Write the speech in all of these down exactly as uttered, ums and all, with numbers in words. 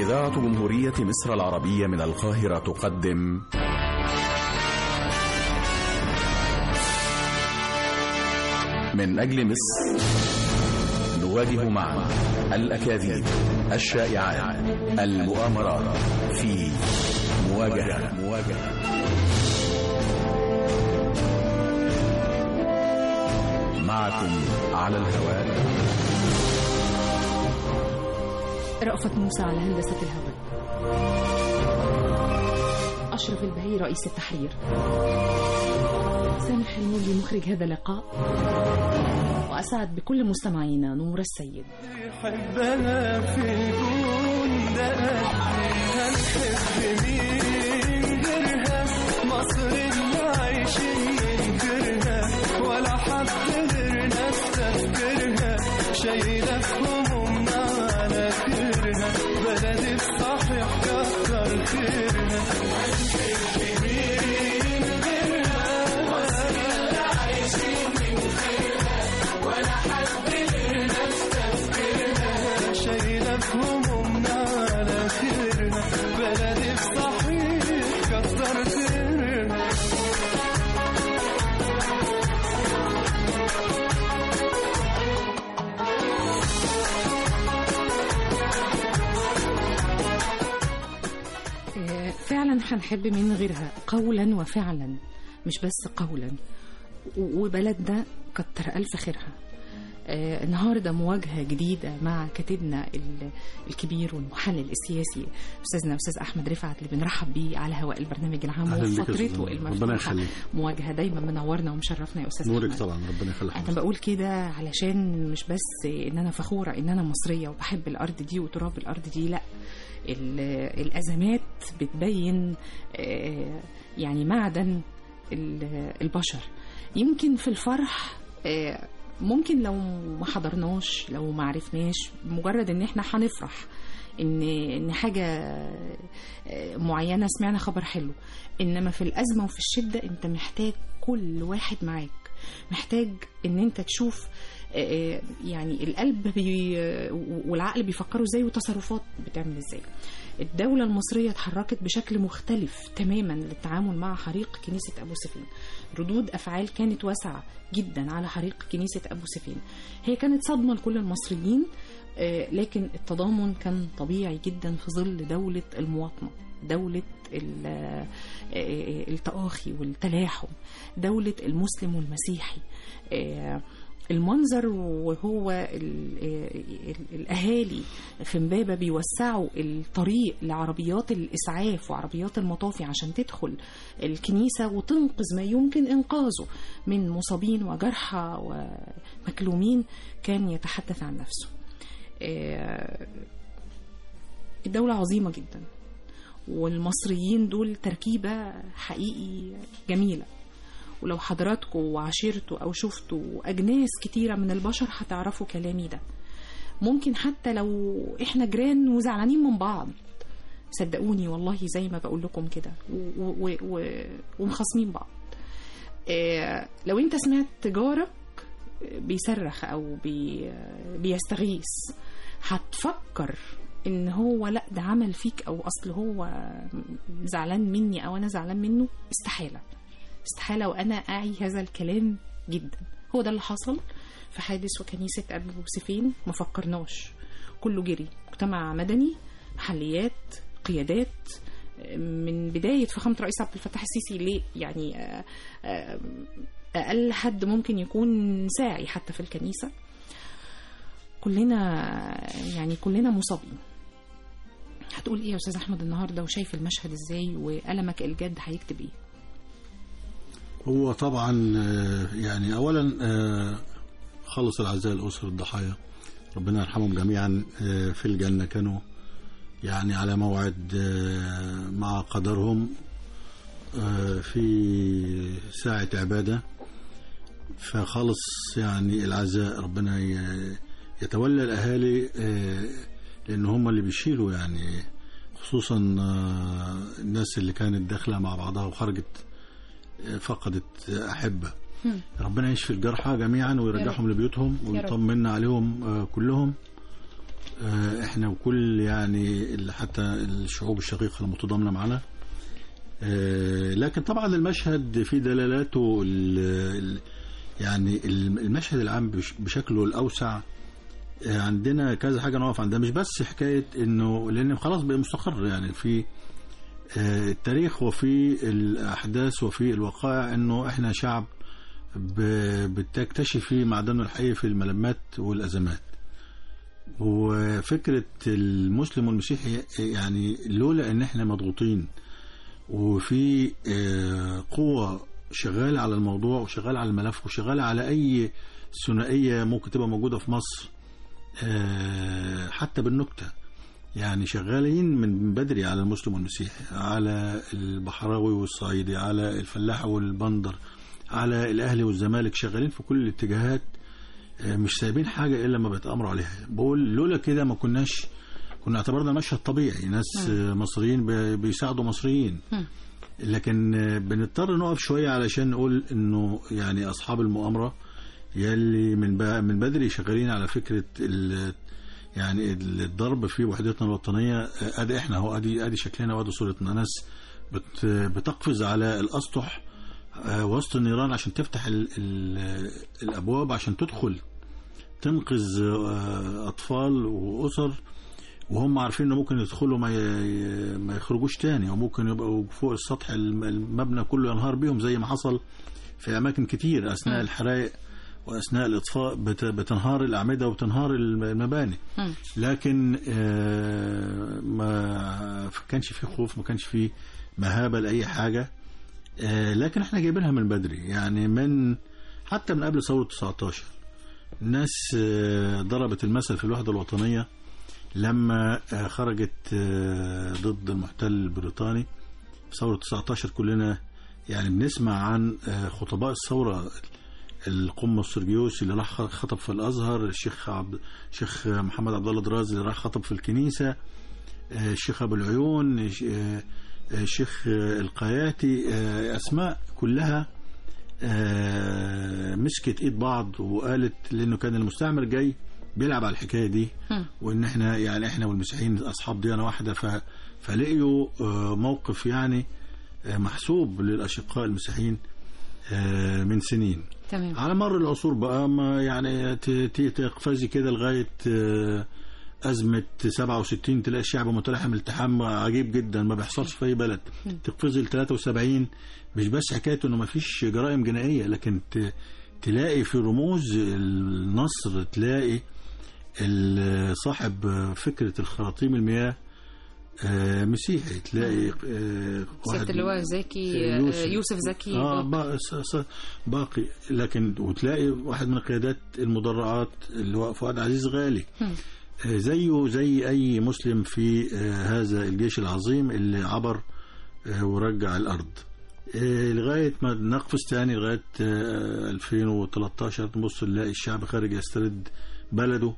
إذاعة جمهورية مصر العربية من القاهرة تقدم من أجل مصر، نواجه معا الأكاذيب، الشائعات، المؤامرات في مواجهة مواجهة معكم على الهواء رأفت موسى على هندسة الهواء، أشرف البهي رئيس التحرير، سامح الموجي مخرج هذا اللقاء، وأسعد بكل مستمعينا نور السيد. حبنا في الكون ده هنحب مين غيرها، مصر اللي عايشين ننكرها، ولا حد غيرنا استذكرها، شايلة في همومنا على كرها، بلدي الصحيح كتر خيرها. هنحب مين غيرها، مصر اللي عايشين ننكرها، ولا حد غيرنا استذكرها، شايلة في همومنا على كرها، بلدي الصحيح كتر خيرها. فعلا هنحب من غيرها قولا وفعلا، مش بس قولا، وبلدنا كتر ألف خيرها. آه النهاردة مواجهة جديدة مع كاتبنا الكبير والمحلل السياسي أستاذنا أستاذ أحمد رفعت، اللي بنرحب بيه على هواء البرنامج العام وفترته المفتوحة. مواجهة دايما منورنا ومشرفنا يا أستاذ أحمد. نورك طبعا، ربنا يخليك. أنا بقول كده علشان مش بس إن أنا فخورة إن أنا مصرية وبحب الأرض دي وتراب الأرض دي، لأ، الأزمات بتبين يعني معدن البشر. يمكن في الفرح ممكن لو ما حضرناش، لو ما عرفناش، مجرد ان احنا هنفرح ان ان حاجه معينه سمعنا خبر حلو، انما في الازمه وفي الشده انت محتاج كل واحد معاك، محتاج ان انت تشوف يعني القلب بي والعقل بيفكروا ازاي والتصرفات بتعمل ازاي. الدولة المصرية اتحركت بشكل مختلف تماما للتعامل مع حريق كنيسة أبو سفين. ردود أفعال كانت واسعة جدا على حريق كنيسة أبو سفين. هي كانت صدمة لكل المصريين، لكن التضامن كان طبيعي جدا في ظل دولة المواطنة، دولة التآخي والتلاحم، دولة المسلم والمسيحي. المنظر وهو الأهالي في امبابة بيوسعوا الطريق لعربيات الإسعاف وعربيات المطافي عشان تدخل الكنيسة وتنقذ ما يمكن إنقاذه من مصابين وجرحى ومكلومين، كان يتحدث عن نفسه. الدولة عظيمة جدا، والمصريين دول تركيبة حقيقي جميلة، ولو حضراتكم وعشيرتوا أو شفتوا أجناس كتيرة من البشر هتعرفوا كلامي ده. ممكن حتى لو إحنا جيران وزعلانين من بعض، صدقوني والله زي ما بقول لكم كده، ومخاصمين بعض، إيه لو أنت سمعت جارك بيصرخ أو بي بيستغيث، هتفكر إن هو لأ ده عمل فيك، أو أصل هو زعلان مني أو أنا زعلان منه. استحالة استحالة، وأنا أعي هذا الكلام جدا. هو ده اللي حصل في حادث وكنيسة أبو سفين. ما فكرناش، كله جري، مجتمع مدني، محليات، قيادات، من بداية فخامة رئيس عبد الفتاح السيسي ليه يعني أقل حد ممكن يكون ساعي حتى في الكنيسة. كلنا يعني كلنا مصابين. هتقول إيه يا أستاذ أحمد النهاردة وشايف المشهد إزاي، وألمك الجد هيكتب إيه؟ هو طبعا يعني اولا خلص العزاء لأسر الضحايا، ربنا يرحمهم جميعا في الجنة. كانوا يعني على موعد مع قدرهم في ساعة عبادة، فخلص يعني العزاء. ربنا يتولى الأهالي لأن هم اللي بيشيلوا، يعني خصوصا الناس اللي كانت داخلة مع بعضها وخرجت فقدت أحبة. ربنا يشفي الجرحى جميعا ويرجعهم لبيوتهم ويطمنا عليهم كلهم. احنا وكل يعني حتى الشعوب الشقيقة المتضامنة معنا. لكن طبعا المشهد في دلالاته يعني المشهد العام بشكله الأوسع عندنا كذا حاجة نقف عندها، مش بس حكاية انه لان خلاص بقى مستقر يعني في التاريخ وفي الأحداث وفي الوقائع انه احنا شعب بتكتشف فيه معدنه الحقيقي في الملمات والأزمات. وفكرة المسلم والمسيحي يعني لولا ان احنا مضغوطين وفي قوة شغالة على الموضوع وشغالة على الملف وشغالة على اي ثنائية ممكن تبقى موجودة في مصر حتى بالنكتة، يعني شغالين من بدري على المسلم والمسيحي، على البحراوي والصعيدي، على الفلاح والبندر، على الأهلي والزمالك، شغالين في كل الاتجاهات، مش سايبين حاجة إلا ما بيتأمروا عليها. بقول لولا كده ما كناش كنا اعتبرنا مشهد طبيعي، ناس م. مصريين بيساعدوا مصريين، م. لكن بنضطر نقف شوية علشان نقول إنه يعني أصحاب المؤامرة يلي من من بدري شغالين على فكرة يعني الضرب في وحدتنا الوطنية. ادي احنا هو ادي ادي شكلنا وادي صورتنا، ناس بت بتقفز على الاسطح وسط النيران عشان تفتح ال ال الابواب عشان تدخل تنقذ اطفال واسر، وهم عارفين انه ممكن يدخلوا ما ما يخرجوش تاني، وممكن يبقوا فوق السطح المبنى كله ينهار بيهم زي ما حصل في اماكن كتير اثناء الحرائق وأثناء الإطفاء بتنهار الأعمدة وبتنهار المباني. لكن ما كانش فيه خوف، ما كانش فيه مهابة لأي حاجة، لكن احنا جايبينها من بدري، يعني من حتى من قبل ثورة تسعة عشر الناس ضربت المثل في الوحدة الوطنية لما خرجت ضد المحتل البريطاني في ثورة تسعة عشر. كلنا يعني بنسمع عن خطباء الثورة، القمة السرجيوسي اللي راح خطب في الأزهر، الشيخ عبد الشيخ محمد عبد الله دراز اللي راح خطب في الكنيسة، الشيخ أبو العيون، الشيخ القياتي، أسماء كلها مسكت إيد بعض وقالت لأنه كان المستعمر جاي بيلعب على الحكاية دي، وإن إحنا يعني إحنا والمسيحيين أصحاب ديانة واحدة، فلقيوا موقف يعني محسوب للأشقاء المسيحيين من سنين. تمام. على مر العصور بقى ما يعني تقفزي كده لغاية أزمة سبعة وستين تلاقي الشعب متلحم التحام عجيب جدا ما بيحصلش في أي بلد. تقفزي ل ثلاثة وسبعين مش بس حكاية إنه ما فيش جرائم جنائية، لكن تلاقي في رموز النصر، تلاقي صاحب فكرة الخراطيم المياه مسيحي، تلاقي سيادة اللواء زكي يوسف, يوسف زكي آه باقي، لكن وتلاقي واحد من قيادات المدرعات اللي هو فؤاد عزيز غالي زيه زي أي مسلم في هذا الجيش العظيم اللي عبر ورجع الأرض. لغاية ما نقفز تاني لغاية ألفين وثلاثة عشر نبص نلاقي الشعب خارج يسترد بلده.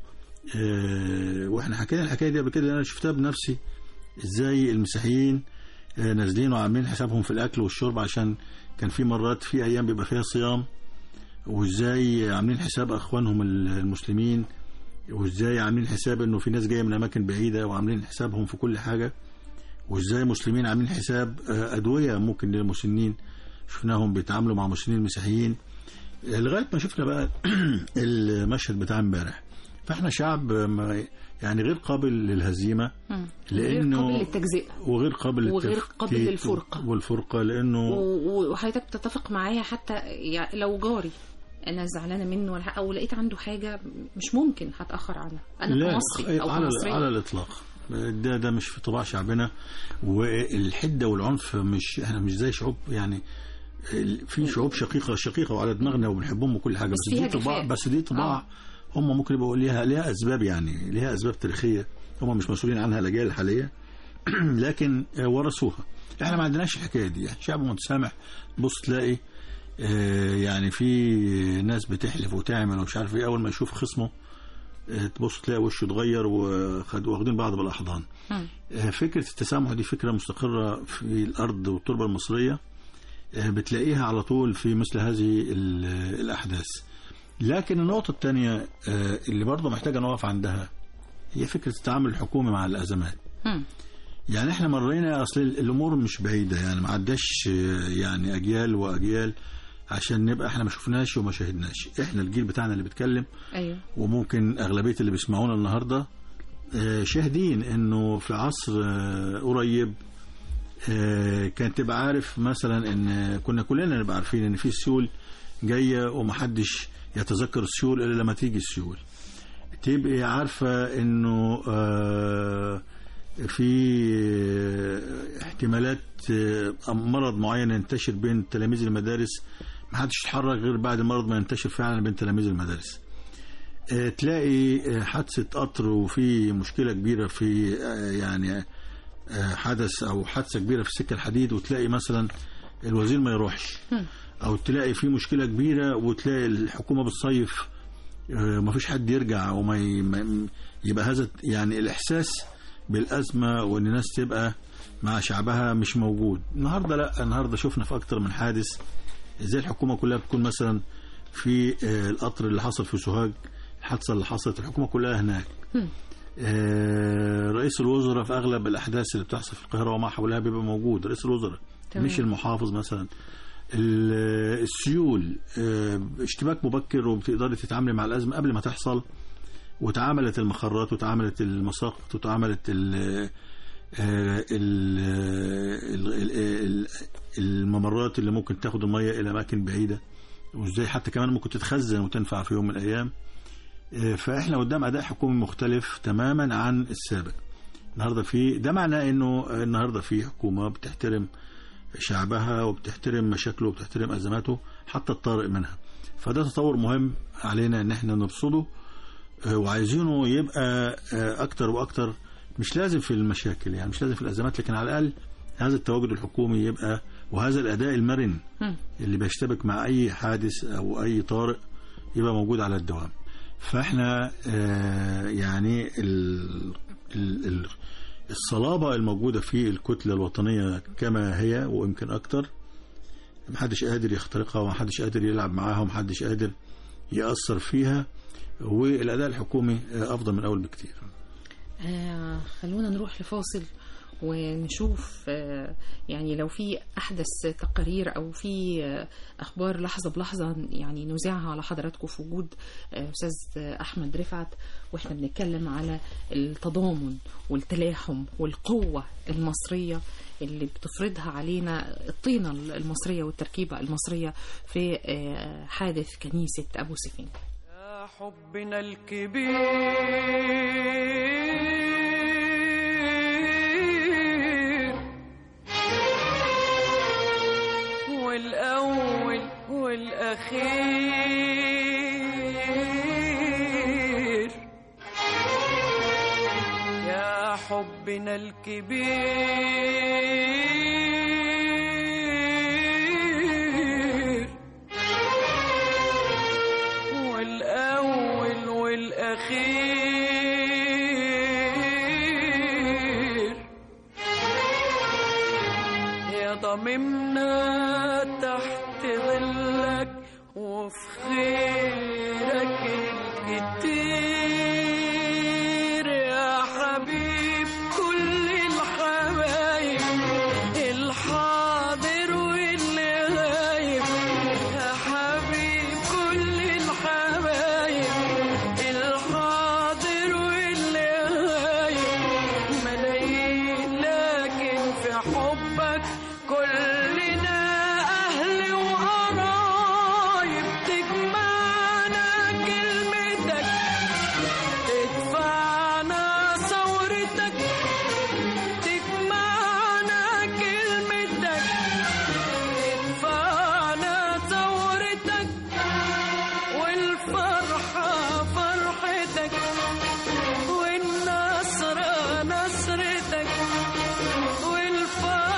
واحنا حكينا الحكاية دي قبل كده، أنا شفتها بنفسي ازاي المسيحيين نازلين وعاملين حسابهم في الاكل والشرب عشان كان في مرات في ايام بيبقى فيها صيام، وازاي عاملين حساب اخوانهم المسلمين، وازاي عاملين حساب انه في ناس جايه من اماكن بعيده وعاملين حسابهم في كل حاجه، وازاي مسلمين عاملين حساب ادويه ممكن للمسنين، شفناهم بيتعاملوا مع مسنين مسيحيين، لغايه ما شفنا بقى المشهد بتاع امبارح. فاحنا شعب يعني غير قابل للهزيمة، لأنه غير قابل للتجزئة وغير قابل وغير قابل للفرقة والفرقة لأنه وحضرتك تتفق معايا حتى يعني لو جاري أنا زعلانة منه ولا أو لقيت عنده حاجة مش ممكن هتأخر عنها أنا كمصري أو على كمصرية على الإطلاق. ده ده مش في طباع شعبنا، والحدة والعنف مش احنا مش زي شعوب يعني في شعوب شقيقة شقيقة وعلى دماغنا وبنحبهم وكل حاجة، بس, بس دي طباع بس دي طباع آه. هم ممكن يبقوا ليها ليها أسباب، يعني ليها أسباب تاريخية هم مش مسؤولين عنها الأجيال الحالية لكن ورثوها. احنا ما عندناش الحكاية دي، يعني شعب متسامح. بص تلاقي يعني في ناس بتحلف وتعمل ومش عارف ايه، أول ما يشوف خصمه تبص تلاقي وشه اتغير واخدين بعض بالأحضان. فكرة التسامح دي فكرة مستقرة في الأرض والتربة المصرية، بتلاقيها على طول في مثل هذه الأحداث. لكن النقطة الثانية اللي برضه محتاجة نقف عندها هي فكرة التعامل الحكومي مع الأزمات. مم. يعني احنا مرينا، أصل الأمور مش بعيدة، يعني ما عداش يعني أجيال وأجيال عشان نبقى احنا ما شفناش وما شاهدناش. احنا الجيل بتاعنا اللي بيتكلم، أيوه. وممكن أغلبية اللي بيسمعونا النهاردة شاهدين إنه في عصر قريب كانت تبقى عارف مثلا إن كنا كلنا نبقى عارفين إن في سيول جاية ومحدش يتذكر السيول إلا لما تيجي السيول. تبقى عارفة إنه في احتمالات مرض معين ينتشر بين تلاميذ المدارس، محدش يتحرك غير بعد المرض ما ينتشر فعلا بين تلاميذ المدارس. تلاقي حادثة قطر وفي مشكلة كبيرة في يعني حدث أو حادثة كبيرة في السكة الحديد، وتلاقي مثلا الوزير ما يروحش، أو تلاقي في مشكلة كبيرة وتلاقي الحكومة بالصيف ما فيش حد يرجع، وما يبقى هذا يعني الإحساس بالأزمة وإن الناس تبقى مع شعبها مش موجود. النهاردة لا، النهاردة شفنا في أكتر من حادث إزاي الحكومة كلها بتكون مثلا في القطر اللي حصل في سوهاج، الحادثة اللي حصلت الحكومة كلها هناك. رئيس الوزراء في أغلب الأحداث اللي بتحصل في القاهرة وما حولها بيبقى موجود رئيس الوزراء، مش المحافظ مثلا. السيول اشتباك مبكر وبتقدري تتعاملي مع الأزمة قبل ما تحصل، وتعاملت المخرات وتعاملت المساقط وتعاملت ال الممرات اللي ممكن تاخد المية إلى أماكن بعيدة، وإزاي حتى كمان ممكن تتخزن وتنفع في يوم من الأيام. فإحنا قدام أداء حكومي مختلف تماما عن السابق. النهاردة في ده معناه إنه النهاردة في حكومة بتحترم شعبها وبتحترم مشاكله وبتحترم أزماته حتى الطارئ منها. فده تطور مهم علينا إن إحنا نرصده، وعايزينه يبقى أكتر وأكتر. مش لازم في المشاكل، يعني مش لازم في الأزمات، لكن على الأقل هذا التواجد الحكومي يبقى، وهذا الأداء المرن اللي بيشتبك مع أي حادث أو أي طارئ يبقى موجود على الدوام. فإحنا يعني الصلابة الموجودة في الكتلة الوطنية كما هي ويمكن أكتر، محدش قادر يخترقها ومحدش قادر يلعب معاها ومحدش قادر يأثر فيها، والأداء الحكومي أفضل من أول بكتير. آه خلونا نروح لفاصل ونشوف آه يعني لو في أحدث تقارير أو في آه أخبار لحظة بلحظة يعني نذيعها على حضراتكم في وجود آه أستاذ أحمد رفعت، وإحنا بنتكلم على التضامن والتلاحم والقوة المصرية اللي بتفرضها علينا الطينة المصرية والتركيبة المصرية في آه حادث كنيسة أبو سفين. يا حبنا الكبير والأول والأخير، يا حبنا الكبير والأول والأخير، يا ضممنا تحت ظلك وفي خيرك الكتير، يا حبيب كل الحبايب الحاضر واللي غايب، يا حبيب كل الحبايب الحاضر واللي غايب، ملايين لكن في حبك كلنا أهل وقرايب، تجمعنا كلمتك تدفعنا ثورتك، تجمعنا كلمتك تدفعنا ثورتك، والفرحة فرحتك والنصر نصرتك، والفرحة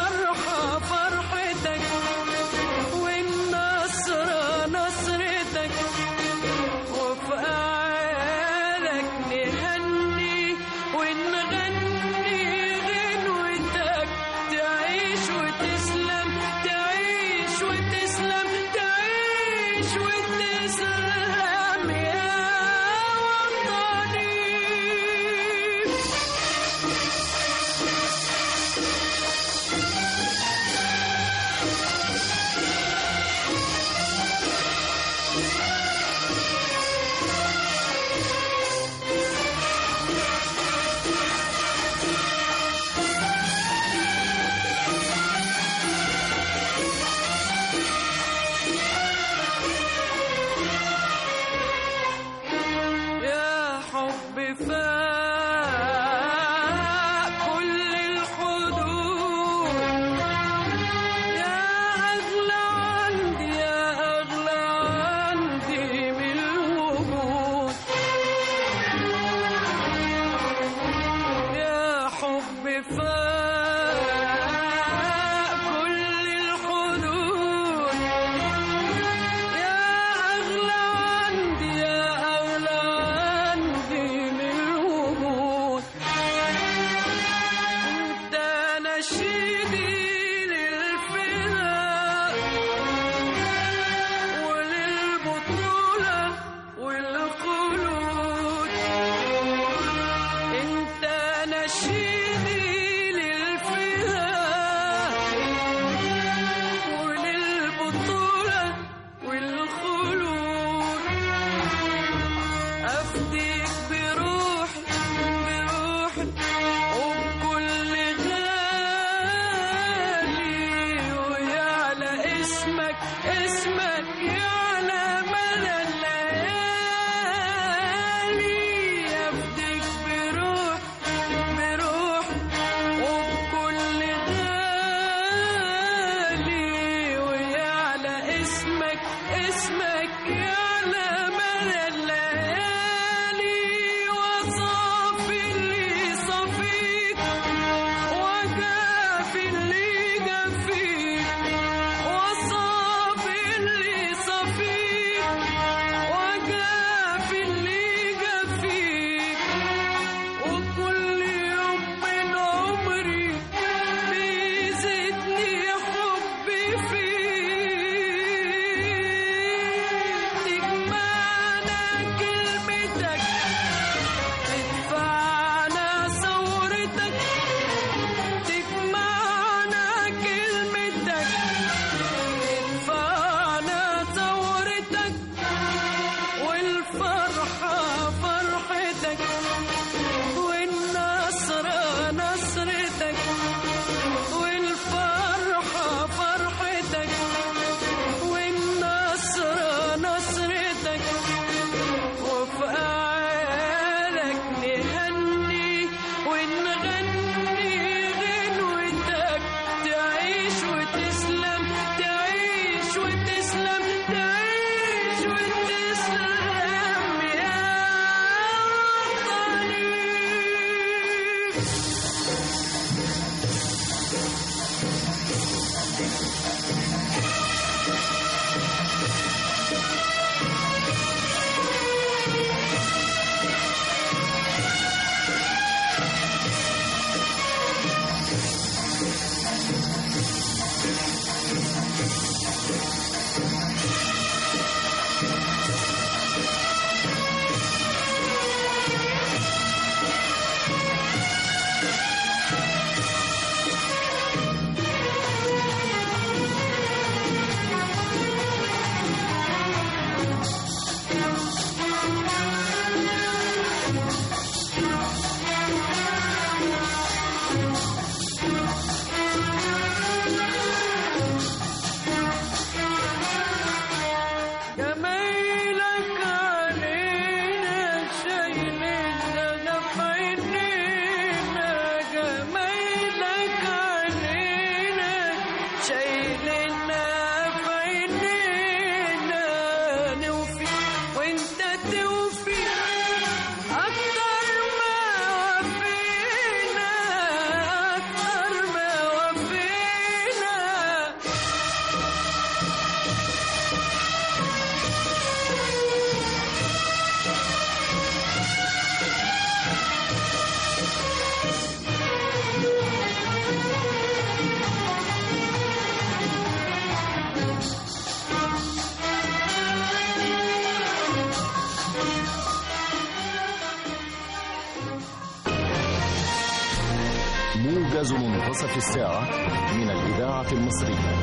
موجز منتصف الساعة من الإذاعة المصرية.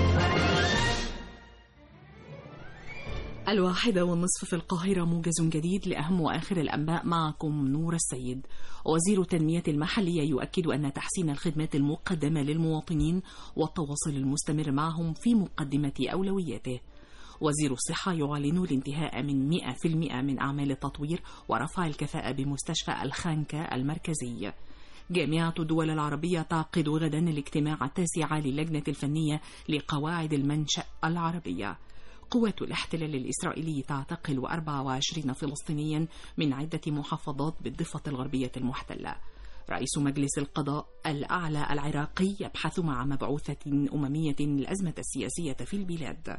الواحدة والنصف في القاهرة، موجز جديد لأهم وآخر الأنباء. معكم نور السيد. وزير التنمية المحلية يؤكد أن تحسين الخدمات المقدمة للمواطنين والتواصل المستمر معهم في مقدمة أولوياته. وزير الصحة يعلن الانتهاء من مئة بالمئة من أعمال التطوير ورفع الكفاءة بمستشفى الخانكة المركزي. جامعة الدول العربية تعقد غدا الاجتماع التاسع للجنة الفنية لقواعد المنشأ العربية. قوات الاحتلال الإسرائيلي تعتقل أربعة وعشرين فلسطينيا من عدة محافظات بالضفة الغربية المحتلة. رئيس مجلس القضاء الأعلى العراقي يبحث مع مبعوثة أممية الأزمة السياسية في البلاد.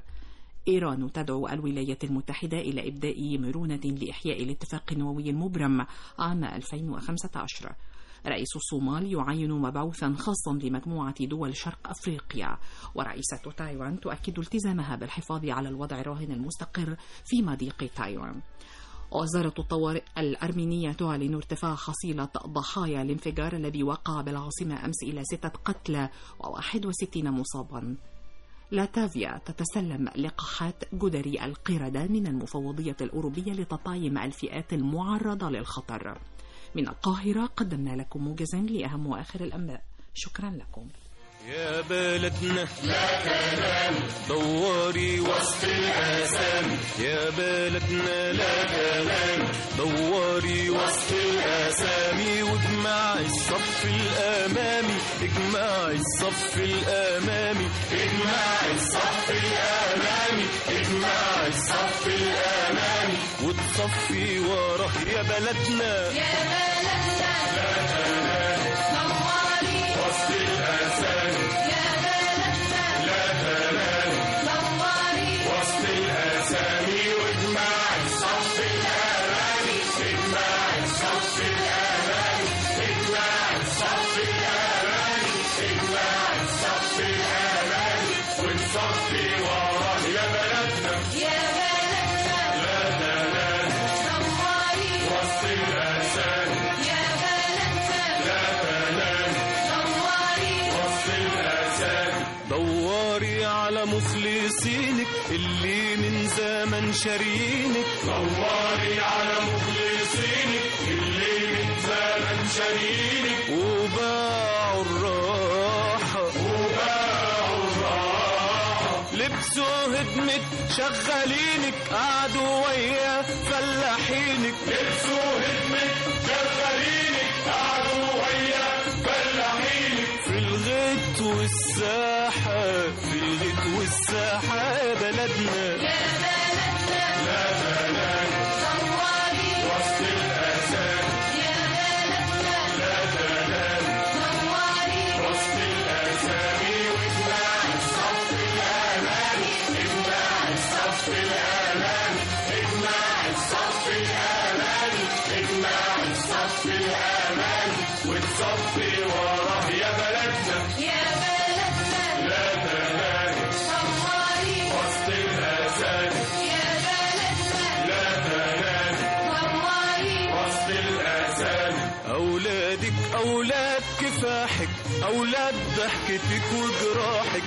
إيران تدعو الولايات المتحدة إلى إبداء مرونة لإحياء الاتفاق النووي المبرم عام ألفين وخمسة عشر. رئيس الصومال يعين مبعوثا خاصا لمجموعة دول شرق أفريقيا. ورئيسة تايوان تؤكد التزامها بالحفاظ على الوضع الراهن المستقر في مضيق تايوان. وزارة الطوارئ الأرمينية تعلن ارتفاع حصيلة ضحايا الانفجار الذي وقع بالعاصمة أمس إلى ستة قتلى وواحد وستين مصابا. لاتافيا تتسلم لقاحات جدري القردة من المفوضية الأوروبية لتطعيم الفئات المعرضة للخطر. من القاهرة قدمنا لكم موجزا لأهم وآخر الأنباء. شكرا لكم. يا بلدنا لا تنام دوري وسط الآثام، يا بلدنا لا تنام دوري وسط الآثام، واجمع الصف الأمامي اجمع الصف الأمامي اجمع الصف الأمامي اجمع الصف الأمامي وتصفي وراه يا بلدنا يا بلدنا لا تنام دوري وسط الآثام، يا بلدنا لا تنام دوري وسط الآثام، واجمع الصف الأمامي اجمع الصف الأمامي اجمع الصف الأمامي اجمع الصف الأمامي وتصفي وراه يا بلدنا يا بلدنا لا تنام دوري وسط الآثام، يا بلدنا لا تنام دوري وسط الآثام، دوري على مخلصينك اللي من زمن شارينك، دوري على مخلصينك اللي من زمن شارينك، وباعوا الراحة وباعوا الراحة، لبسوا هدمة شغالينك قعدوا ويا فلاحينك، لبسوا هدمة شغالينك قعدوا ويا فلاحينك، في الغيط والساحة في الغيط والساحة يا بلدنا يا بلدنا لا تنام دوري وسط الآثام، يا بلدنا لا تنام دوري وسط الآثام، واجمع الصف الأمامي اجمع الصف الأمامي اجمع الصف الأمامي اجمع الصف الأمامي وتصفي وراه يا بلدنا يا بلدنا لا تنام دوري وسط الآثام، يا بلدنا لا تنام دوري وسط الآثام، أولادك أولاد كفاحك أولاد ضحكتك وجراحك،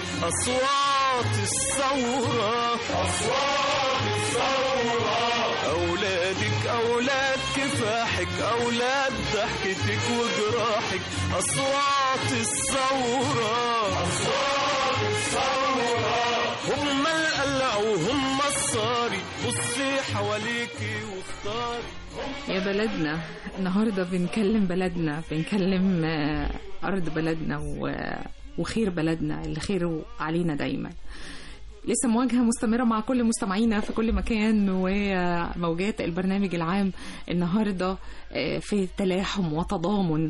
أصوات الثورة أصوات الثورة، أولادك أولاد كفاحك أولاد ضحكتك وجراحك، أصوات الثورة أصوات الثورة، هم القلع وهم الصاري، بصي حواليكي واختاري. يا بلدنا النهاردة بنكلم بلدنا، بنكلم أرض بلدنا وخير بلدنا اللي خيره علينا دايما. لسه مواجهة مستمرة مع كل مستمعينا في كل مكان وموجات البرنامج العام النهاردة في تلاحم وتضامن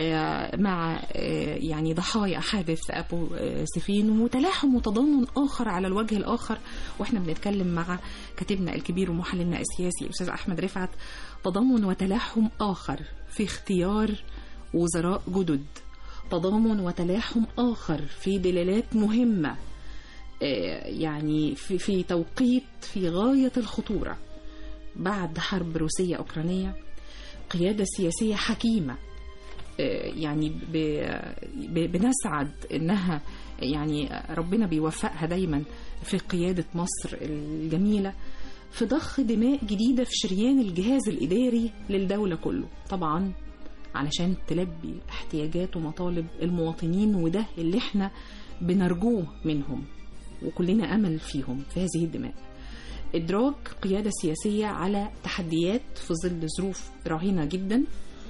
مع يعني ضحايا حادث أبو سفين، وتلاحم وتضامن آخر على الوجه الآخر وإحنا بنتكلم مع كاتبنا الكبير ومحللنا السياسي أستاذ أحمد رفعت، تضامن وتلاحم آخر في اختيار وزراء جدد، تضامن وتلاحم آخر في دلالات مهمة يعني في, في توقيت في غاية الخطورة بعد حرب روسية أوكرانية، قيادة سياسية حكيمة يعني بنسعد إنها يعني ربنا بيوفقها دايما في قيادة مصر الجميلة، في ضخ دماء جديدة في شريان الجهاز الإداري للدولة كله، طبعا علشان تلبي احتياجات ومطالب المواطنين، وده اللي احنا بنرجوه منهم وكلنا أمل فيهم في هذه الدماء. إدراك قيادة سياسية على تحديات في ظل ظروف رهينة جدا،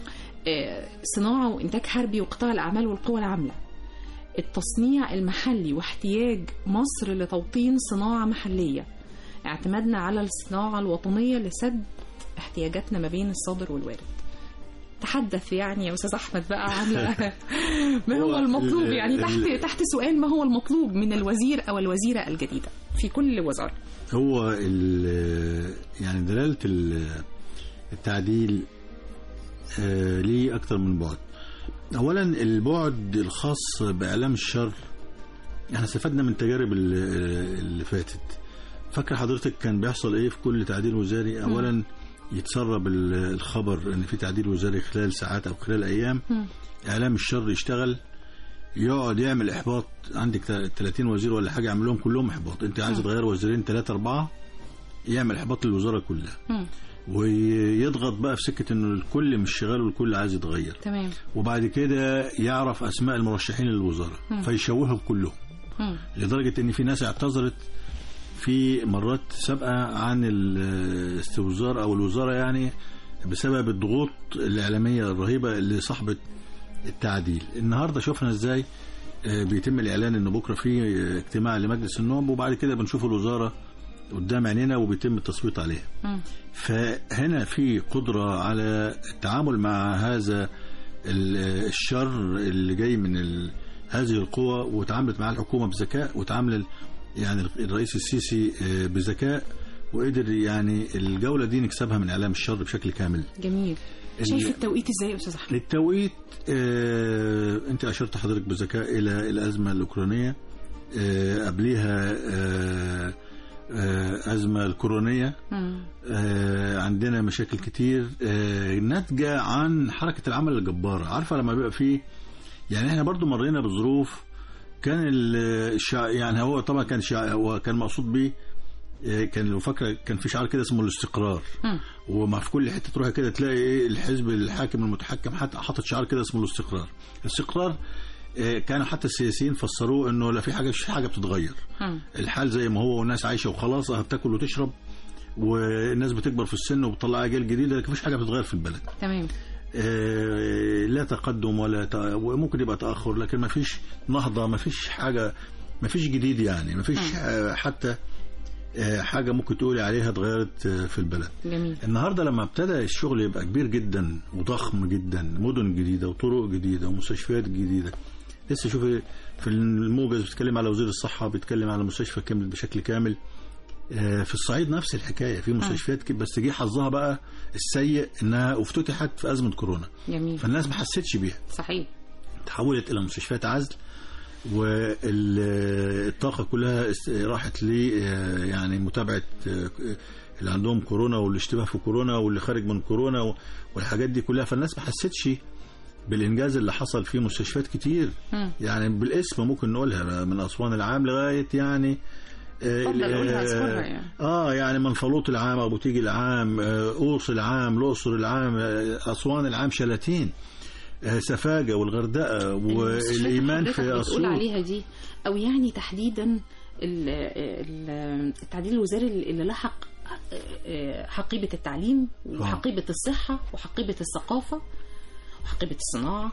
صناعة وإنتاج حربي وقطاع الأعمال والقوى العاملة، التصنيع المحلي واحتياج مصر لتوطين صناعة محلية، اعتمادنا على الصناعة الوطنية لسد احتياجاتنا ما بين الصادر والوارد. تحدث يعني يا أستاذ أحمد بقى عن ما هو المطلوب، يعني تحت تحت سؤال ما هو المطلوب من الوزير أو الوزيرة الجديدة في كل وزارة. هو يعني دلالة التعديل ليه أكتر من بعد. أولا البعد الخاص بإعلام الشر، احنا استفدنا من تجارب اللي فاتت. فاكر حضرتك كان بيحصل ايه في كل تعديل وزاري؟ اولا يتسرب الخبر ان في تعديل وزاري خلال ساعات او خلال ايام، اعلام الشر يشتغل، يقعد يعمل احباط. عندك ثلاثين وزير ولا حاجه، يعمل لهم كلهم احباط. انت عايز تغير وزيرين ثلاثه اربعه، يعمل احباط للوزاره كلها، ويضغط بقى في سكه انه الكل مش شغال والكل عايز يتغير. تمام. وبعد كده يعرف اسماء المرشحين للوزاره فيشوههم كلهم، لدرجه ان في ناس اعتذرت في مرات سابقه عن الاستوزار او الوزاره، يعني بسبب الضغوط الاعلاميه الرهيبه اللي صاحبه التعديل. النهارده شفنا ازاي بيتم الاعلان ان بكره في اجتماع لمجلس النواب، وبعد كده بنشوف الوزاره قدام عينينا وبيتم التصويت عليها. م. فهنا في قدرة على التعامل مع هذا الشر اللي جاي من هذه القوى، وتعاملت مع الحكومة بذكاء، وتعامل يعني الرئيس السيسي بذكاء، وقدر يعني الجولة دي نكسبها من إعلام الشر بشكل كامل. جميل. شايف التوقيت ازاي يا أستاذ أحمد؟ التوقيت آه انت اشرت حضرتك بذكاء الى الازمة الاوكرانية، آه قبليها آه أزمة الكورونية، آه عندنا مشاكل كتير آه ناتجة عن حركة العمل الجبارة. عارفة لما بيبقى فيه، يعني احنا برضو مرينا بظروف كان الشع... يعني هو طبعا كان شع... هو كان مقصود بيه، كان لو فاكره كان في شعار كده اسمه الاستقرار، وما في كل حته تروح كده تلاقي ايه الحزب الحاكم المتحكم حتى حاطط شعار كده اسمه الاستقرار. الاستقرار كانوا حتى السياسيين فسروه انه لا في حاجه مش حاجه بتتغير، الحال زي ما هو والناس عايشه وخلاص، بتاكل وتشرب والناس بتكبر في السن وبتطلع اجيال جديده، لكن مفيش حاجه بتتغير في البلد. تمام. آه لا تقدم ولا ت... وممكن يبقى تاخر، لكن مفيش نهضه، مفيش حاجه، مفيش جديد، يعني مفيش آه حتى آه حاجه ممكن تقولي عليها اتغيرت آه في البلد. جميل. النهارده لما ابتدى الشغل يبقى كبير جدا وضخم جدا، مدن جديده وطرق جديده ومستشفيات جديده. لسه شوفي في الموجز بيتكلم على وزير الصحه، بيتكلم على مستشفى كامل بشكل كامل. في الصعيد نفس الحكايه، في مستشفيات بس جه حظها بقى السيء انها افتتحت في ازمه كورونا. جميل. فالناس ما حسيتش بيها. صحيح. تحولت الى مستشفيات عزل، والطاقه كلها راحت ل يعني متابعه اللي عندهم كورونا واللي اشتبه في كورونا واللي خارج من كورونا والحاجات دي كلها. فالناس ما حسيتش بالإنجاز اللي حصل في مستشفيات كتير، م. يعني بالاسم ممكن نقولها، من أسوان العام لغاية يعني آه, يعني. اه يعني منفلوط العام، أبو تيجي العام، آه أوص العام، الأقصر العام، آه أسوان العام، شلاتين، آه سفاجة والغردقة والإيمان في أسوان. بتقول عليها دي أو يعني تحديدا التعديل الوزاري اللي لحق حقيبة التعليم وحقيبة الصحة وحقيبة الثقافة وحقيبة الصناعة.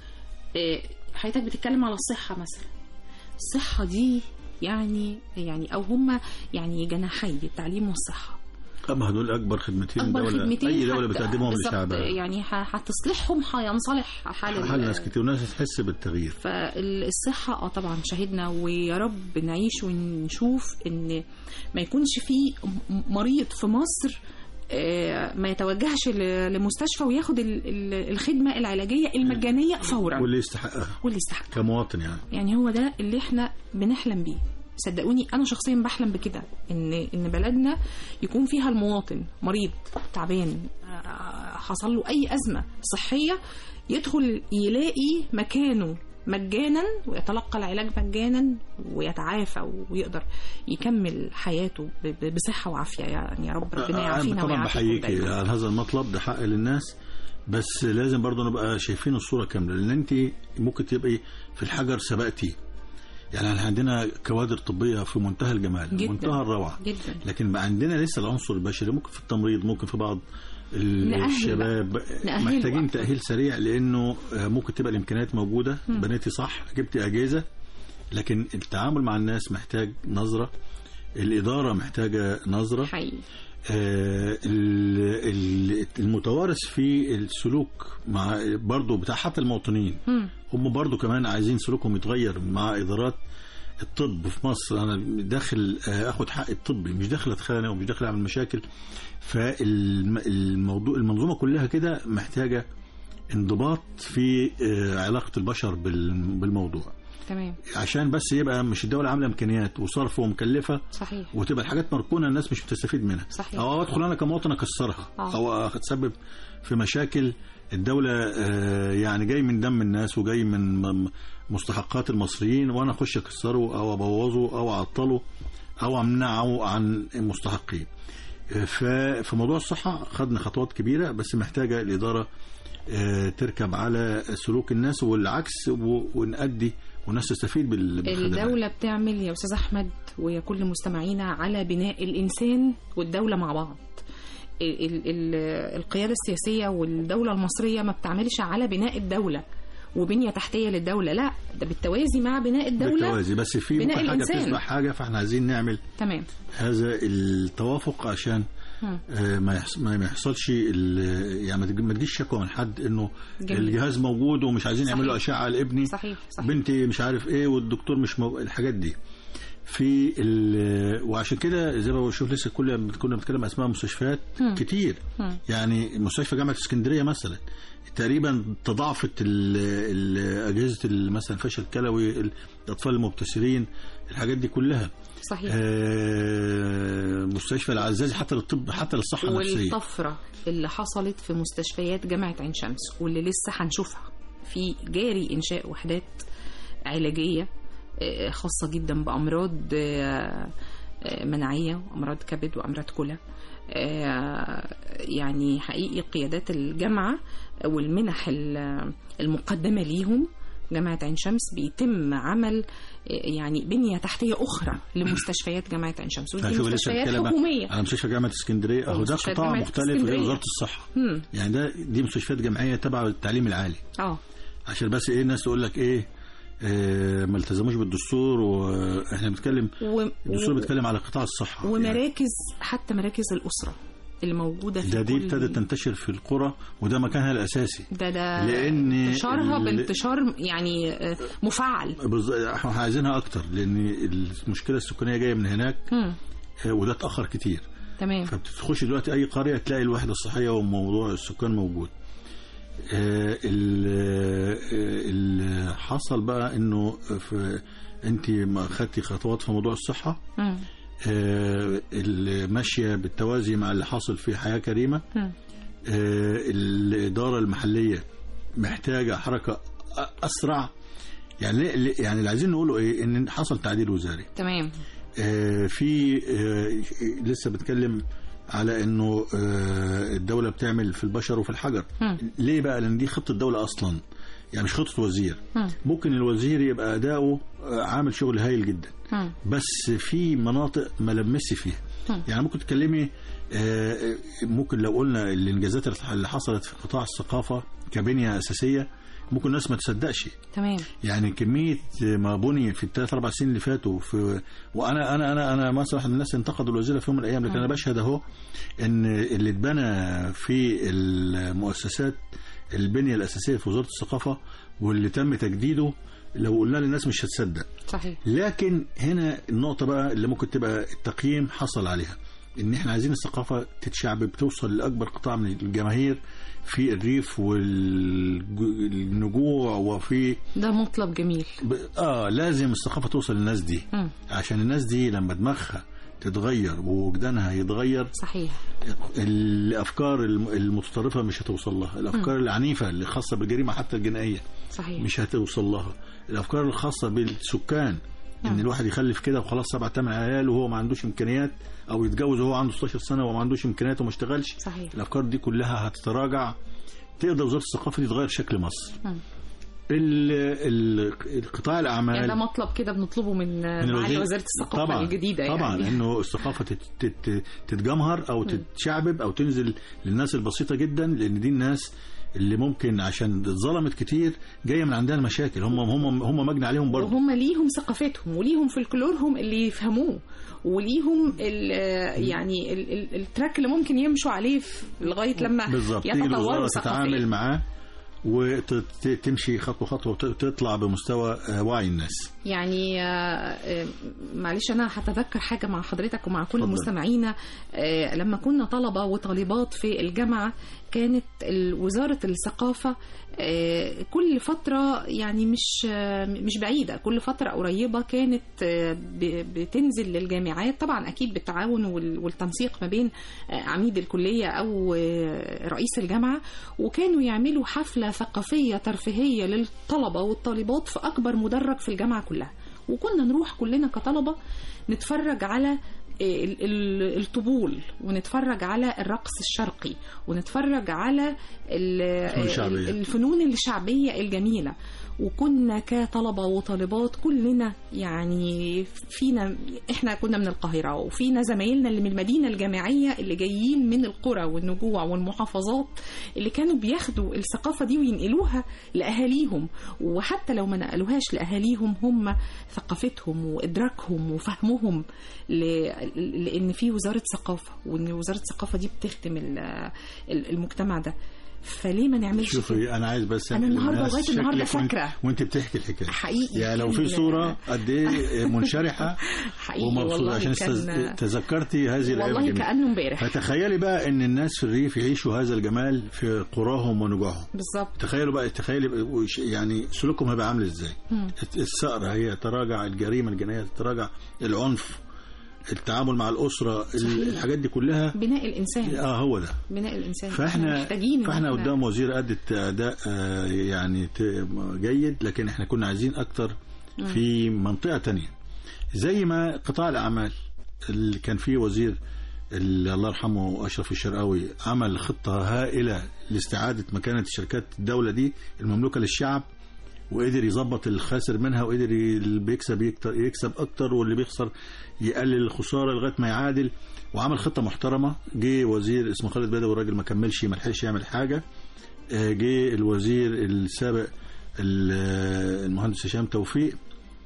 حضرتك بتتكلم على الصحة مثلا، الصحة دي يعني يعني أو هم يعني جناحي التعليم والصحة. أما هدول أكبر خدمتين أكبر دولة خدمتين أي دولة بتقدمهم لشعبها، يعني هتصلحهم هينصلح حال حال ناس كتير وناس تحس بالتغيير. فالصحة اه طبعا شهدنا، ويا رب نعيش ونشوف إن ما يكونش في مريض في مصر ما يتوجهش لمستشفى وياخد الخدمة العلاجية المجانية فورا، واللي يستحقها واللي يستحقها كمواطن. يعني يعني هو ده اللي احنا بنحلم بيه. صدقوني انا شخصيا بحلم بكده، ان ان بلدنا يكون فيها المواطن مريض تعبان حصل له اي ازمه صحيه يدخل يلاقي مكانه مجانا ويتلقى العلاج مجانا ويتعافى ويقدر يكمل حياته بصحه وعافيه. يعني يا رب ربنا يعافينا. طبعا بحييك على هذا المطلب، ده حق للناس، بس لازم برضه نبقى شايفين الصوره كامله، لان انت ممكن تبقي في الحجر سبقتي. يعني احنا عندنا كوادر طبيه في منتهى الجمال، جداً منتهى الروعه جدا، لكن ما عندنا لسه العنصر البشري. ممكن في التمريض، ممكن في بعض الشباب محتاجين تأهيل سريع، لانه ممكن تبقى الامكانيات موجوده، بنيتي صح، جبتي اجهزه، لكن التعامل مع الناس محتاج نظره، الاداره محتاجه نظره. حقيقي. آه المتوارث في السلوك مع برضو بتاع حتى المواطنين، هم برضو كمان عايزين سلوكهم يتغير مع إدارات الطب في مصر. أنا داخل أخد حق الطبي، مش داخل أتخانق ومش داخل أعمل مشاكل. فالموضوع المنظومة كلها كده محتاجة انضباط في علاقة البشر بالموضوع. تمام. عشان بس يبقى مش الدولة عاملة إمكانيات وصرف ومكلفة. صحيح. وتبقى الحاجات مركونة الناس مش بتستفيد منها. صحيح. أو أدخل أنا كمواطن أكسرها. آه. أو أتسبب في مشاكل الدولة يعني جاي من دم الناس وجاي من مستحقات المصريين، وأنا أخش أكسره أو أبوظه أو أعطله أو أمنعه عن المستحقين. ففي موضوع الصحة خدنا خطوات كبيرة، بس محتاجة الإدارة تركب على سلوك الناس والعكس، ونأدي والناس تستفيد بالخدمات. الدولة بتعمل يا أستاذ أحمد ويا كل مستمعينا على بناء الإنسان والدولة مع بعض. ال ال القيادة السياسية والدولة المصرية ما بتعملش على بناء الدولة وبنية تحتية للدولة، لا ده بالتوازي مع بناء الدولة بالتوازي، بس في بناء حاجة الإنسان. بتسمع حاجة، فاحنا عايزين نعمل تمام هذا التوافق عشان آه ما يحص... ما يحصلش يعني ما تجيش شكوى من حد انه جميل. الجهاز موجود ومش عايزين يعملوا اشعه لابني. صحيح. صحيح. بنتي مش عارف ايه والدكتور مش مو... الحاجات دي في ال... وعشان كده زي ما بشوف لسه كل كنا بنتكلم اسماء مستشفيات هم. كتير هم. يعني مستشفى جامعه اسكندريه مثلا تقريبا تضاعفت اجهزه مثلا الفشل الكلوي، الاطفال المبتسرين، الحاجات دي كلها. صحيح. آه مستشفى العزازي حتى للطب حتى للصحه النفسيه. والطفره اللي حصلت في مستشفيات جامعه عين شمس واللي لسه هنشوفها، في جاري انشاء وحدات علاجيه خاصه جدا بامراض مناعيه وامراض كبد وامراض كلى. يعني حقيقي قيادات الجامعه والمنح المقدمه ليهم جامعة عين شمس بيتم عمل يعني بنية تحتية أخرى لمستشفيات جامعة عين شمس، ودي مستشفيات حكومية. على مستشفى جامعة اسكندرية أهو ده قطاع مختلف غير وزارة الصحة. مم. يعني ده دي مستشفيات جامعية تبع التعليم العالي. اه عشان بس إيه الناس تقول لك إيه آه ما التزموش بالدستور، وإحنا بنتكلم و... الدستور بيتكلم على قطاع الصحة ومراكز يعني. حتى مراكز الأسرة اللي موجودة في ده دي ابتدت تنتشر في القرى، وده مكانها الأساسي. ده ده لأن انتشارها ال... بانتشار يعني مفعل. احنا عايزينها أكتر لأن المشكلة السكانية جاية من هناك. م. وده اتأخر كتير. تمام. فبتخش دلوقتي أي قرية تلاقي الوحدة الصحية وموضوع السكان موجود. اللي حصل بقى إنه أنت ما خدتي خطوات في موضوع الصحة. م. آه الماشية بالتوازي مع اللي حاصل في حياة كريمة. آه الإدارة المحلية محتاجة حركة أسرع. يعني يعني اللي عايزين نقوله إيه إن حصل تعديل وزاري. تمام. آه في آه لسه بتكلم على إنه آه الدولة بتعمل في البشر وفي الحجر. م. ليه بقى؟ لأن دي خطة الدولة أصلا، يعني مش خطة وزير. م. ممكن الوزير يبقى أداؤه عامل شغل هايل جدا، م. بس في مناطق ملمسي فيها. م. يعني ممكن تكلمي ممكن لو قلنا الإنجازات اللي حصلت في قطاع الثقافة كبنية أساسية ممكن الناس ما تصدقش. تمام. يعني كمية ما بني في الثلاث أربع سنين اللي فاتوا في وأنا أنا أنا أنا مثلا الناس انتقدوا الوزير في يوم من الأيام، لكن أنا بشهد أهو إن اللي اتبنى في المؤسسات البنية الأساسية في وزارة الثقافة واللي تم تجديده لو قلنا للناس مش هتصدق. صحيح. لكن هنا النقطة بقى اللي ممكن تبقى التقييم حصل عليها، إن إحنا عايزين الثقافة تتشعب بتوصل لأكبر قطاع من الجماهير في الريف والنجوع وفي ده مطلب جميل. ب... آه لازم الثقافة توصل للناس دي. م. عشان الناس دي لما دماغها تتغير ووجدانها يتغير. صحيح. الأفكار المتطرفة مش هتوصل لها، الأفكار م. العنيفة اللي خاصة بالجريمة حتى الجنائية. صحيح. مش هتوصل لها. الأفكار الخاصة بالسكان م. إن الواحد يخلف كده وخلاص سبع ثمان عيال وهو ما عندوش إمكانيات، أو يتجوز وهو عنده ستاشر سنة وما عندوش إمكانيات وما اشتغلش. صحيح. الأفكار دي كلها هتتراجع. تقدر وزارة الثقافة تغير شكل مصر. م. القطاع الأعمال يعني ده مطلب كده بنطلبه من معالي وزارة الثقافة طبعًا الجديدة. يعني طبعا إنه الثقافة تتجمهر أو تتشعبب أو تنزل للناس البسيطة جدا، لأن دي الناس اللي ممكن عشان اتظلمت كتير جايه من عندنا مشاكل. هم هم هم مجني عليهم برضه، وهم ليهم ثقافتهم وليهم فلكلورهم اللي يفهموه، وليهم ال يعني ال ال التراك اللي ممكن يمشوا عليه لغايه لما يتطوروا ثقافيا. تتعامل معاه وتمشي خطوة خطوة وتطلع بمستوى وعي الناس. يعني معلش أنا هتذكر حاجة مع حضرتك ومع كل مستمعينا. لما كنا طلبة وطالبات في الجامعة كانت وزارة الثقافة كل فترة يعني مش مش بعيدة، كل فترة قريبة كانت بتنزل للجامعات، طبعا أكيد بالتعاون والتنسيق ما بين عميد الكلية أو رئيس الجامعة، وكانوا يعملوا حفلة ثقافية ترفيهية للطلبة والطالبات في أكبر مدرج في الجامعة كلها. وكنا نروح كلنا كطلبة نتفرج على الطبول ونتفرج على الرقص الشرقي ونتفرج على الفنون الشعبية الجميلة. وكنا كطلبة وطالبات كلنا يعني فينا، احنا كنا من القاهرة وفينا زمايلنا اللي من المدينة الجامعية اللي جايين من القرى والنجوع والمحافظات اللي كانوا بياخدوا الثقافة دي وينقلوها لأهاليهم، وحتى لو ما نقلوهاش لأهاليهم هم ثقافتهم وإدراكهم وفهمهم لأن في وزارة ثقافة، وأن وزارة الثقافة دي بتخدم المجتمع ده. فليه ما نعملش؟ شوفي انا عايز بس انا النهارده لغايه النهارده فاكره وانت بتحكي الحكايه حقيقي، يعني لو في صوره قد ايه منشرحه ومبسوطه عشان كان... تذكرتي هذه الايام والله كانه امبارح. فتخيلي بقى ان الناس في الريف يعيشوا هذا الجمال في قراهم ونجوعهم بالظبط. تخيلوا بقى، تخيلي يعني سلوكهم هيبقى عامل ازاي. الثأر هي تراجع، الجريمه الجنائيه تتراجع، العنف، التعامل مع الأسرة، الحاجات دي كلها بناء الإنسان. اه هو ده بناء الإنسان. فاحنا محتاجين، فاحنا قدام وزير أدت أداء آه يعني جيد، لكن احنا كنا عايزين أكتر في منطقة تانية. زي ما قطاع الأعمال اللي كان فيه وزير الله يرحمه أشرف الشرقاوي عمل خطة هائلة لاستعادة مكانة الشركات الدولة دي المملوكة للشعب، وقدر يظبط الخاسر منها، وقدر اللي بيكسب يكسب اكتر واللي بيخسر يقلل الخساره لغايه ما يعادل، وعمل خطه محترمه. جه وزير اسمه خالد بدوي والراجل ما كملش، ما لحقش يعمل حاجه. جه الوزير السابق المهندس هشام توفيق،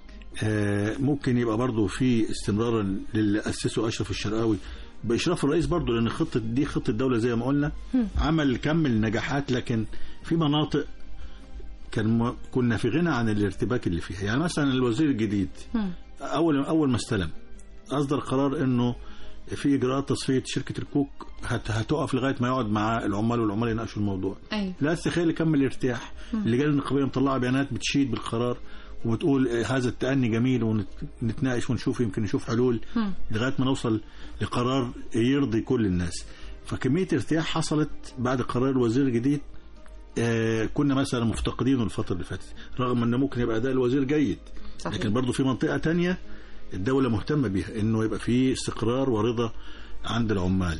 ممكن يبقى برضه في استمرارا للي اسسه اشرف الشرقاوي باشراف الرئيس برضه، لان خطه دي خطه الدوله زي ما قلنا، عمل كمل نجاحات، لكن في مناطق كان كنا في غنى عن الارتباك اللي فيها. يعني مثلا الوزير الجديد اول اول ما استلم اصدر قرار انه في اجراءات تصفيه شركه الكوك هتقف لغايه ما يقعد مع العمال والعمال يناقشوا الموضوع. أيوة. لا تخيل كمل ارتياح. اللجان النقابيه مطلعه بيانات بتشيد بالقرار وبتقول هذا التأني جميل ونتناقش ونشوف يمكن نشوف حلول لغايه ما نوصل لقرار يرضي كل الناس. فكميه ارتياح حصلت بعد قرار الوزير الجديد آه كنا مثلا مفتقدينه الفترة اللي فاتت، رغم أنه ممكن يبقى أداء الوزير جيد. صحيح. لكن برضو في منطقة تانية الدولة مهتمة بيها، أنه يبقى في استقرار ورضا عند العمال.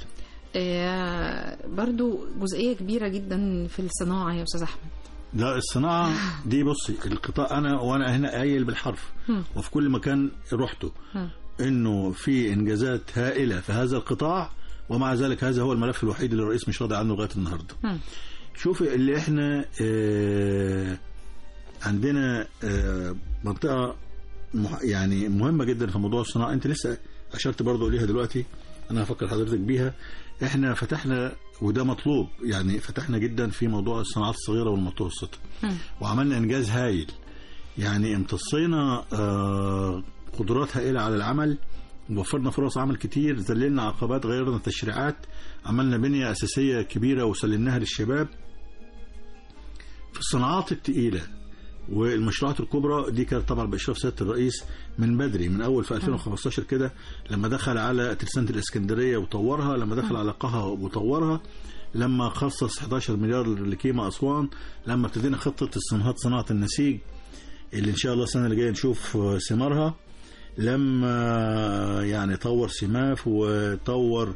آه برضو جزئية كبيرة جدا في الصناعة يا أستاذ أحمد. لا الصناعة دي بصي القطاع، أنا وأنا هنا قايل بالحرف م. وفي كل مكان رحته م. أنه في إنجازات هائلة في هذا القطاع، ومع ذلك هذا هو الملف الوحيد اللي الرئيس مش راضي عنه لغاية النهاردة. م. شوفي اللي احنا اه عندنا اه منطقة يعني مهمة جدا في موضوع الصناعة، انت لسه اشرت برضو ليها دلوقتي، انا هفكر حضرتك بيها. احنا فتحنا وده مطلوب، يعني فتحنا جدا في موضوع الصناعات الصغيرة والمتوسطة، وعملنا انجاز هايل. يعني امتصينا اه قدرات هائلة على العمل، وفرنا فرص عمل كتير، ذللنا عقبات، غيرنا تشريعات، عملنا بنية أساسية كبيرة وسلمناها للشباب. في الصناعات الثقيلة والمشروعات الكبرى دي كانت طبعا بإشراف سيادة الرئيس من بدري، من أول في ألفين وخمستاشر كده لما دخل على ترسانة الإسكندرية وطورها، لما دخل على قها وطورها، لما خصص إحدى عشر مليار لكيما أسوان، لما ابتدينا خطة الصناعات صناعة النسيج اللي إن شاء الله السنة اللي جاية نشوف ثمارها، لما يعني طور سماف وطور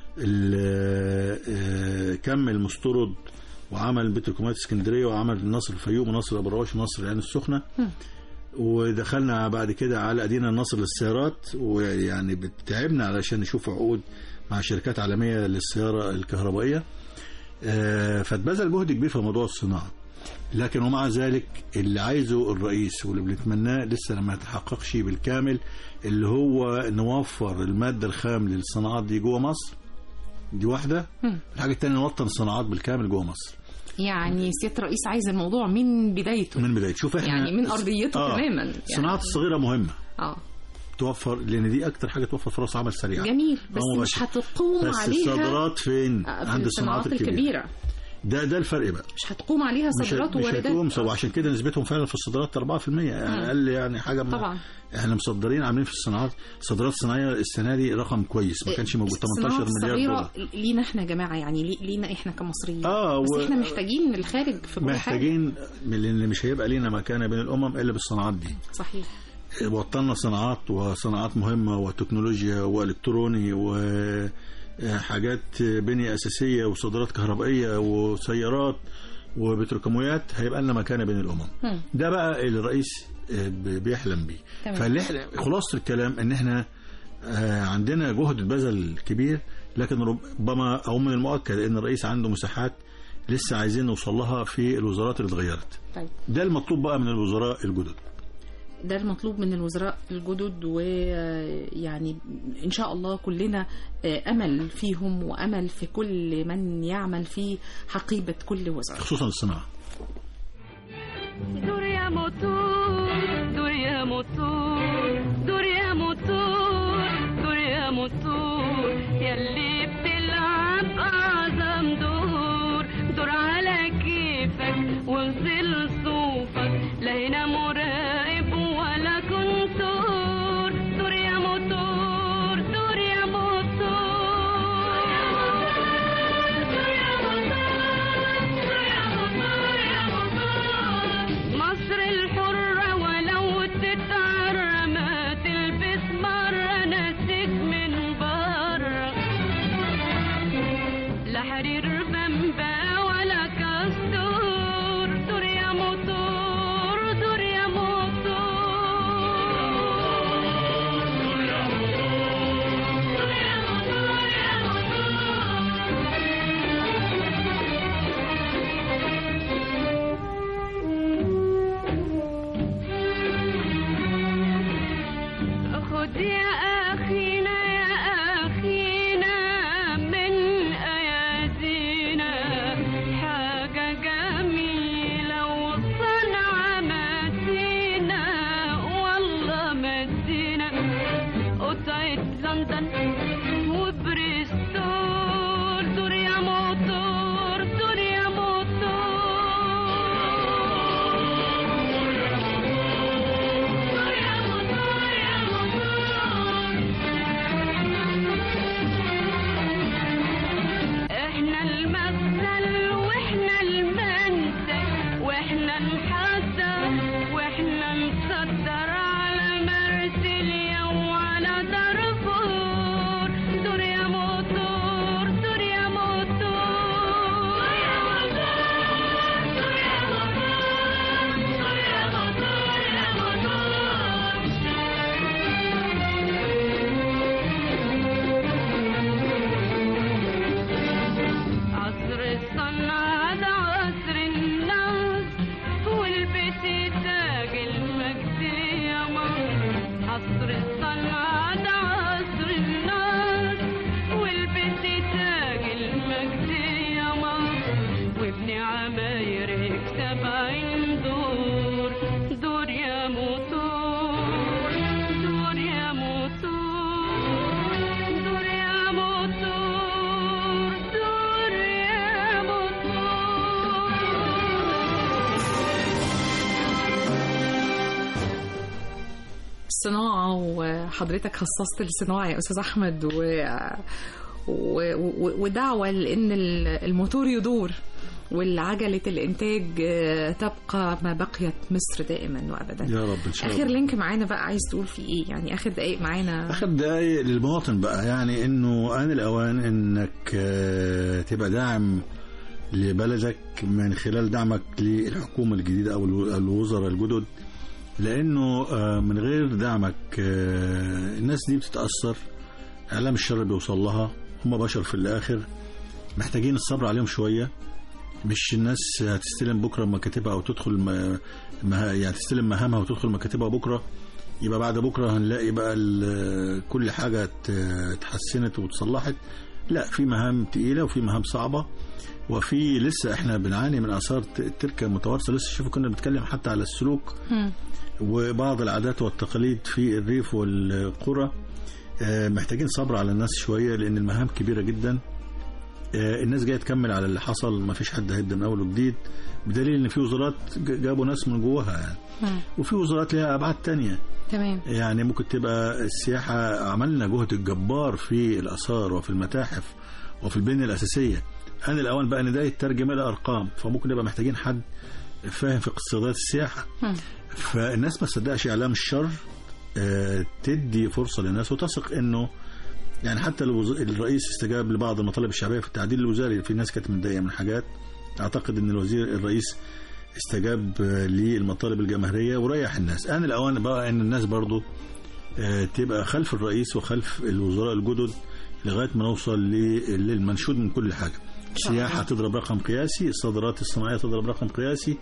كم المستورد وعمل بتروكيماويات اسكندريه وعمل نصر الفيوم ونصر ابراش ونصر العين السخنه، ودخلنا بعد كده على ادينا النصر للسيارات، ويعني بتعبنا علشان نشوف عقود مع شركات عالميه للسياره الكهربائيه. آه، فاتبذل جهد كبير في موضوع الصناعة. لكن ومع ذلك اللي عايزه الرئيس واللي بنتمناه لسه لما يتحققش بالكامل، اللي هو نوفر المادة الخام للصناعات دي جوه مصر. دي واحدة. الحاجة الثانية نوطن الصناعات بالكامل جوه مصر. يعني سيادة الرئيس عايز الموضوع من بدايته، من بدايته. شوف احنا يعني من أرضيته آه. تماما. يعني الصناعات الصغيرة مهمة. اه توفر، لان دي اكتر حاجه توفر فرص عمل سريعه. جميل، بس مش هتقوم بس عليها. الصادرات فين؟ في عند الصناعات الكبيره, الكبيرة. ده ده الفرق بقى. مش هتقوم عليها صادرات وواردات. مش هتقوم، وعشان كده نسبتهم فعلا في الصادرات أربعة في المية، يعني اقل يعني حاجه. طبعا احنا مصدرين عاملين في الصناعات صادرات صناعيه السنه دي رقم كويس، ما كانش موجود ثمانية عشر مليار دولار. لينا احنا يا جماعه، يعني لينا احنا كمصريين. اه بس و... احنا محتاجين الخارج في كل محتاجين حاجه، لان مش هيبقى لينا مكانه بين الامم الا بالصناعات دي. صحيح. وطلنا صناعات وصناعات مهمة وتكنولوجيا والكتروني وحاجات بنية أساسية وصادرات كهربائية وسيارات وبتروكيماويات، هيبقى لنا مكانة بين الأمم. ده بقى اللي الرئيس بيحلم بيه. فخلاصة الكلام ان احنا عندنا جهد بذل كبير، لكن ربما او من المؤكد ان الرئيس عنده مساحات لسه عايزين نوصل لها في الوزارات اللي اتغيرت. طيب. ده المطلوب بقى من الوزراء الجدد. ده المطلوب من الوزراء الجدد، ويعني إن شاء الله كلنا أمل فيهم وأمل في كل من يعمل في حقيبة كل وزارة، خصوصا الصناعة. دور يا موتور، دور يا موتور، دور يا موتور، دور يا موتور، يلي بتلعب أعظم دور، دور على كيفك وانزل صوفك، لا هنا مراقب ولا كنتور، دور يا موتور، دور يا موتور، دور يا موتور، دور يا موتور، يا موتور، مصر الحرة ولو تتعرى ما تلبس مرة ناسك من بره، لا حرير بمبا ولا كاستور، دور يا موتور، دور يا موتور، دور يا موتور، دور يا موتور، يا موتور. خد يا أخينا يا أخينا من أيادينا حاجة جميلة وصنعة مدينة، والله مدينة قطعة لندن وبريستول، دور يا موتور، دور يا موتور، دور يا موتور، يا موتور. احنا المثل واحنا المنتج واحنا نحضر واحنا نصدر على مرسيليا وعلى دارفور، دور يا موتور، دور يا موتور، دور يا موتور، دور يا موتور، دور يا موتور، يا موتور. عصر الصنعة ده عصر الناس، والبسي تاج المجد يا مصر، عصر الصنعة ده عصر الناس، والبسي تاج المجد يا مصر، وابني عمايرك سبعين دور، دور يا موتور، دور يا موتور، دور يا موتور، دور يا موتور. الصناعة، وحضرتك خصصت الصناعة يا أستاذ أحمد، و... و... و... ودعوة لأن الموتور يدور والعجلة الإنتاج تبقى ما بقيت مصر دائما وأبدا يا رب إن شاء الله. آخر لينك معانا بقى عايز تقول فيه إيه؟ يعني آخر دقايق معانا، آخر دقايق للمواطن بقى، يعني إنه آن الأوان إنك تبقى داعم لبلدك من خلال دعمك للحكومة الجديدة أو الوزراء الجدد، لأنه من غير دعمك الناس دي بتتأثر، إعلام الشر بيوصل لها، هم بشر في الآخر، محتاجين الصبر عليهم شوية. مش الناس هتستلم بكرة مكاتبها أو تدخل ما ما يعني تستلم مهامها وتدخل مكاتبها بكرة يبقى بعد بكرة هنلاقي بقى كل حاجة اتحسنت وتصلحت. لا، في مهام تقيلة وفي مهام صعبة، وفي لسه احنا بنعاني من آثار التركة المتوارثة. لسه شوفوا كنا بنتكلم حتى على السلوك م. وبعض العادات والتقاليد في الريف والقرى. محتاجين صبر على الناس شوية لأن المهام كبيرة جدا. الناس جاية تكمل على اللي حصل، ما فيش حد هيبدأ من أول وجديد، بدليل إن في وزارات جابوا ناس من جواها يعني. م. وفي وزارات لها أبعاد تانية. تمام. يعني ممكن تبقى السياحة، عملنا جهد الجبار في الآثار وفي المتاحف وفي البنية الأساسية. أنا الأوان بقى إن ده يترجم إلى أرقام، فممكن نبقى محتاجين حد فاهم في اقتصادات السياحة. م. فالناس ما تصدقش إعلام الشر، تدي فرصة للناس وتثق إنه يعني حتى الرئيس استجاب لبعض المطالب الشعبية في التعديل الوزاري. في ناس كانت متضايقة من حاجات، أعتقد إن الوزير الرئيس استجاب للمطالب الجماهيرية وريح الناس. أنا الأوان بقى إن الناس برضو تبقى خلف الرئيس وخلف الوزراء الجدد لغاية ما نوصل للمنشود من كل حاجة. السياحة تضرب رقم قياسي، الصادرات الصناعية تضرب رقم قياسي،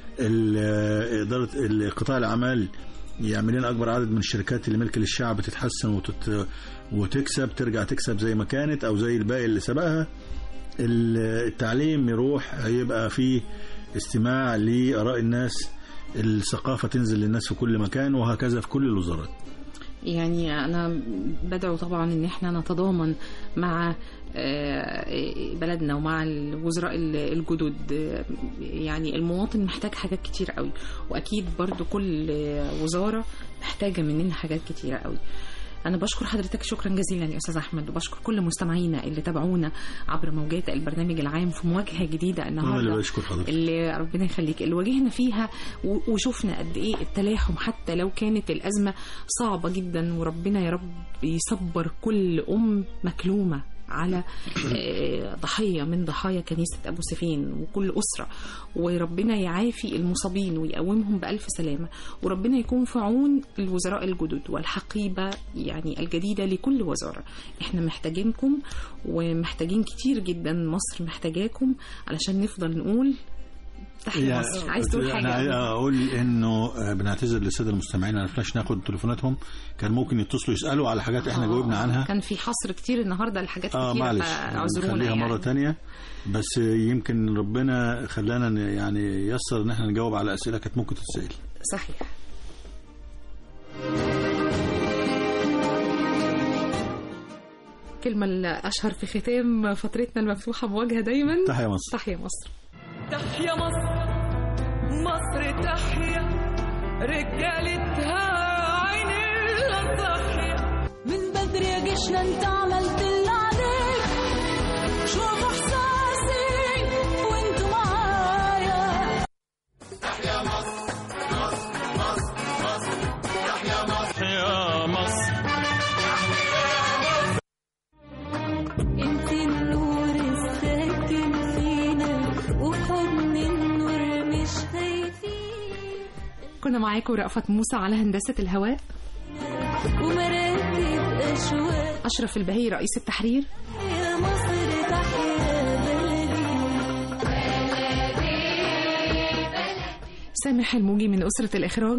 إدارة قطاع الأعمال يعمل لنا أكبر عدد من الشركات اللي ملك للشعب تتحسن وتت... وتكسب، ترجع تكسب زي ما كانت أو زي الباقي اللي سبقها. التعليم يروح، هيبقى فيه استماع لآراء الناس، الثقافة تنزل للناس في كل مكان، وهكذا في كل الوزارات. يعني أنا بدعو طبعا إن احنا نتضامن مع بلدنا ومع الوزراء الجدد. يعني المواطن محتاج حاجات كتير قوي، وأكيد برضو كل وزارة محتاجة مننا حاجات كتير قوي. أنا بشكر حضرتك شكرا جزيلا يا أستاذ أحمد، وبشكر كل مستمعينا اللي تابعونا عبر موجات البرنامج العام في مواجهة جديدة النهاردة. اللي بشكر حضرتك، اللي ربنا يخليك، اللي واجهنا فيها وشوفنا قد إيه التلاحم حتى لو كانت الأزمة صعبة جدا. وربنا يا رب يصبر كل أم مكلومة على ضحية من ضحايا كنيسة أبو سفين وكل أسرة، وربنا يعافي المصابين ويقومهم بألف سلامة، وربنا يكون في عون الوزراء الجدد والحقيبة يعني الجديدة لكل وزارة. احنا محتاجينكم ومحتاجين كتير جدا، مصر محتاجاكم علشان نفضل نقول تحية مصر. عايز تقول حاجة؟ أنا أقول إنه بنعتذر للسادة المستمعين، ما عرفناش ناخد تليفوناتهم، كان ممكن يتصلوا يسألوا على حاجات إحنا جاوبنا عنها. كان في حصر كتير النهاردة لحاجات كتير، آه معلش فاعذرونا يعني. مرة تانية، بس يمكن ربنا خلانا يعني يسر إن إحنا نجاوب على أسئلة كانت ممكن تتسأل. صحيح. كلمة الأشهر في ختام فترتنا المفتوحة بوجهة دايما، تحيا مصر. تحيا مصر. تحيا مصر، مصر تحيا، رجالتها عين الضحية. من بدري يا جيشنا انت عملت اللي عليك، شوف احساسي وانتوا معايا. تحيا مصر، مصر مصر مصر، تحيا مصر، تحيا مصر. انت النور الساكن فينا وحضن النور مش هيفيد. كنا معاكم رأفت موسى على هندسة الهواء، ومراتب أشواق، أشرف البهي رئيس التحرير. يا مصر تحيا بلدي، سامح الموجي من أسرة الإخراج.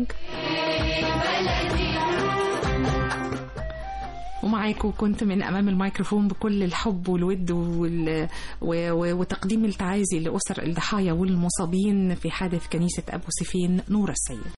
ومعاكم كنت من أمام الميكروفون بكل الحب والود وال... و... و... وتقديم التعازي لأسر الضحايا والمصابين في حادث كنيسة أبو سفين نور السيد.